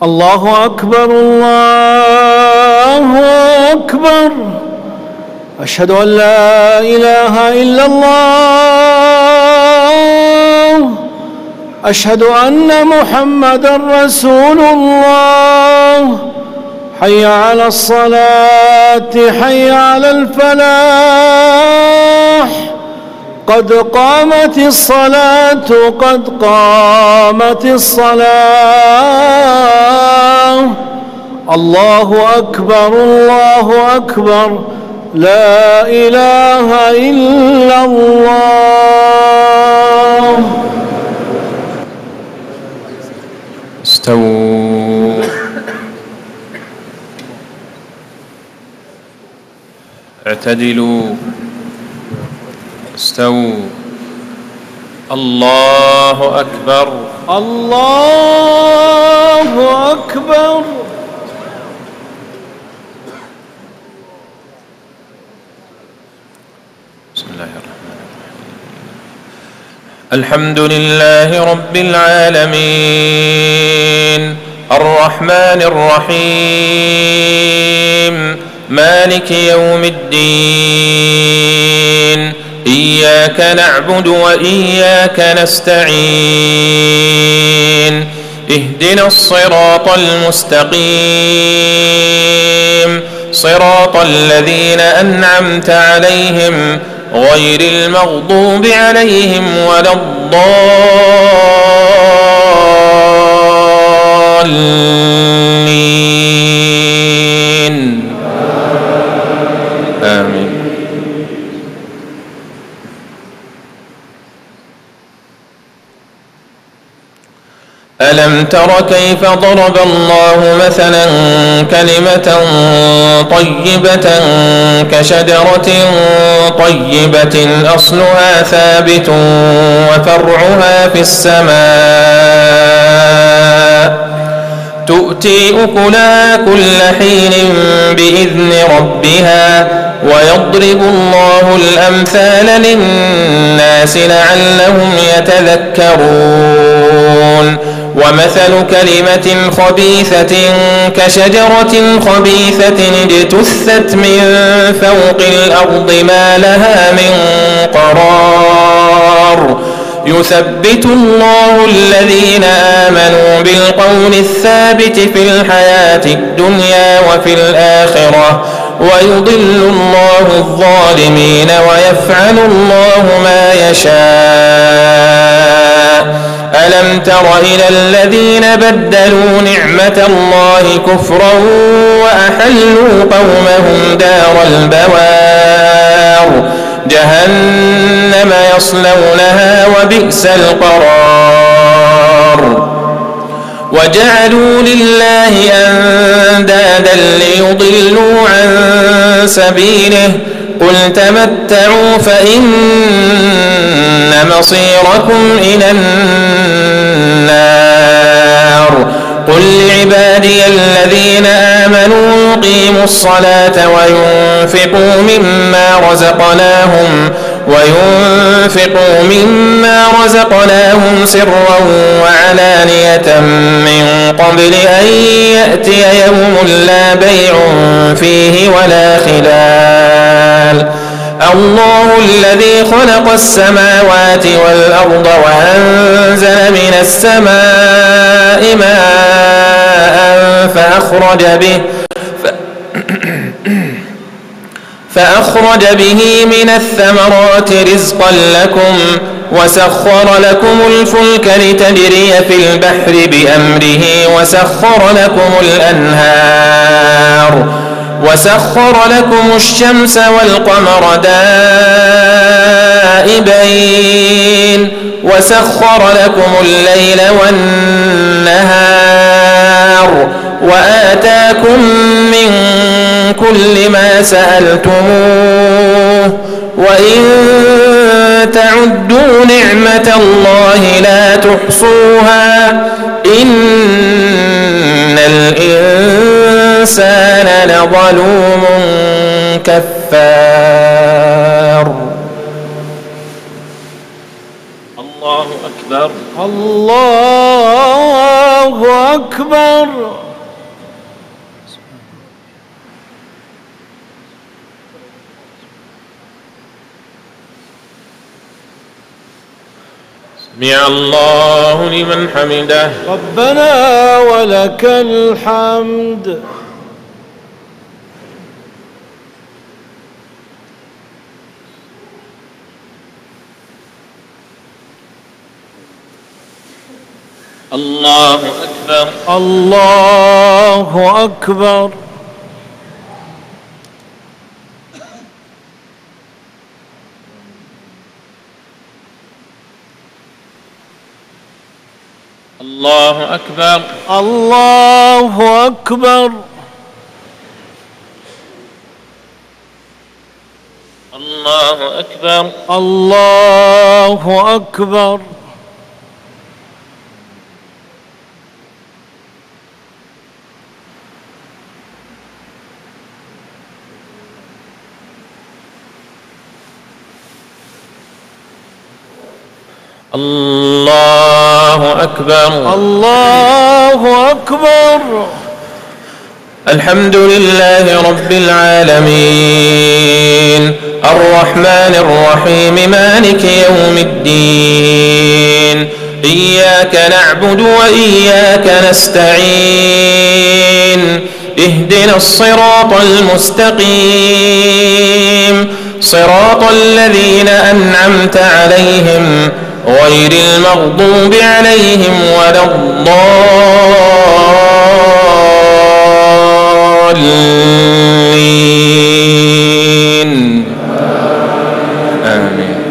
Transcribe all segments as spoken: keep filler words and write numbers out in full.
الله أكبر الله أكبر. أشهد أن لا إله إلا الله. أشهد أن محمدًا رسول الله. حي على الصلاة حي على الفلاح. قد قامت الصلاة قد قامت الصلاة. الله أكبر الله أكبر. لا إله إلا الله. استووا. اعتدلوا. استووا. الله أكبر الله أكبر. بسم الله الرحمن الرحيم. الحمد لله رب العالمين الرحمن الرحيم مالك يوم الدين. إياك نعبد وإياك نستعين. اهدنا الصراط المستقيم صراط الذين أنعمت عليهم غير المغضوب عليهم ولا الضالين. آمين. ألم تر كيف ضرب الله مثلا كلمة طيبة كشجرة طيبة أصلها ثابت وفرعها في السماء تؤتي أكلها كل حين بإذن ربها ويضرب الله الأمثال للناس لعلهم يتذكرون. ومثل كلمة خبيثة كشجرة خبيثة اجتثت من فوق الأرض ما لها من قرار. يثبت الله الذين آمنوا بالقول الثابت في الحياة الدنيا وفي الآخرة ويضل الله الظالمين ويفعل الله ما يشاء. ألم تر إلى الذين بدلوا نعمة الله كفرا وأحلوا قومهم دار البوار جهنم يصلونها وبئس القرار. وجعلوا لله أندادا ليضلوا عن سبيله قل تمتعوا فإن مصيركم إلى النار. قل لعبادي الذين آمنوا يقيموا الصلاة وينفقوا مما رزقناهم وينفقوا مما رزقناهم سرا وعلانية من قبل أن يأتي يوم لا بيع فيه ولا خلال. الله الذي خلق السماوات والأرض وأنزل من السماء ماء فأخرج به فأخرج به من الثمرات رزقا لكم وسخر لكم الفلك لتجري في البحر بأمره وسخر لكم الأنهار وسخر لكم الشمس والقمر دائبين وسخر لكم الليل والنهار وآتاكم من كل ما سألتموه وإن تعدوا نعمة الله لا تحصوها إن الإنسان لظلوم كفار. الله أكبر الله أكبر. سمع الله لمن حمده. ربنا ولك الحمد. الله أكبر. الله أكبر. الله أكبر. الله أكبر. الله أكبر. الله أكبر. الله أكبر. الله أكبر. الحمد لله رب العالمين الرحمن الرحيم مالك يوم الدين إياك نعبد وإياك نستعين اهدنا الصراط المستقيم صراط الذين أنعمت عليهم غير المغضوب عليهم ولا الضالين آمين.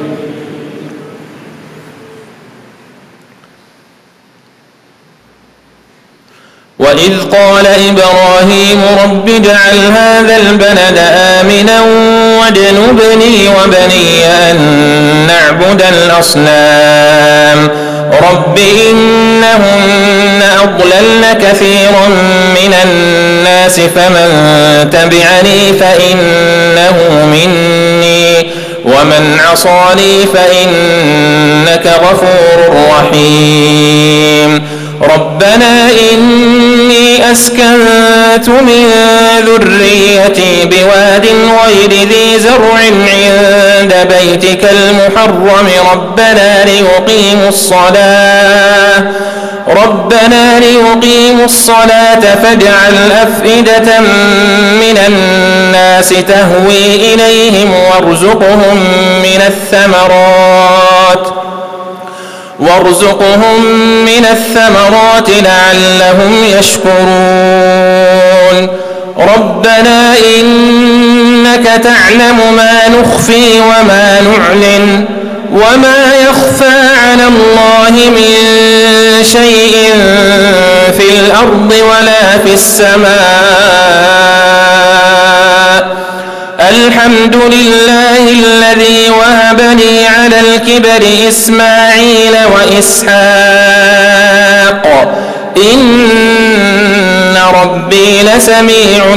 وإذ قال إبراهيم رب اجعل هذا البلد آمنا واجنبني وبني أن نعبد الأصنام رب إنهن أضللن كثيرا من الناس فمن تبعني فإنه مني ومن عصاني فإنك غفور رحيم. ربنا إني أسكنت من ذريتي بواد غير ذي زرع عند بيتك المحرم ربنا ليقيموا الصلاة ربنا ليقيموا الصلاة فاجعل أفئدة من الناس تهوي إليهم وارزقهم من الثمرات وارزقهم من الثمرات لعلهم يشكرون. ربنا إنك تعلم ما نخفي وما نعلن وما يخفى على الله من شيء في الأرض ولا في السماء. الحمد لله الذي وهب لي على الكبر إسماعيل وإسحاق إن ربي لسميع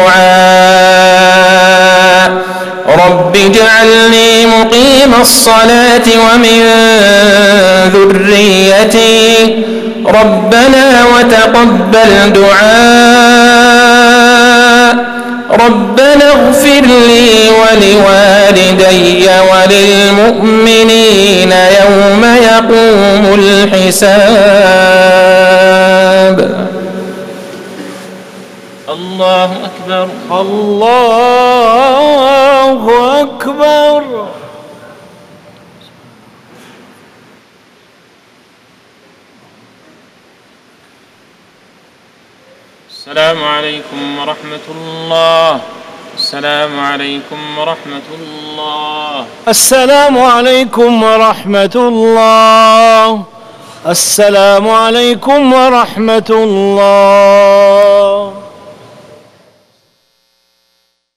الدعاء. رب اجعلني مقيم الصلاة ومن ذريتي ربنا وتقبل دعاء. ربنا اغفر لي ولوالدي وللمؤمنين يوم يقوم الحساب. الله أكبر. الله أكبر. السلام عليكم ورحمة الله. السلام عليكم ورحمة الله. السلام عليكم ورحمة الله. السلام عليكم ورحمة الله.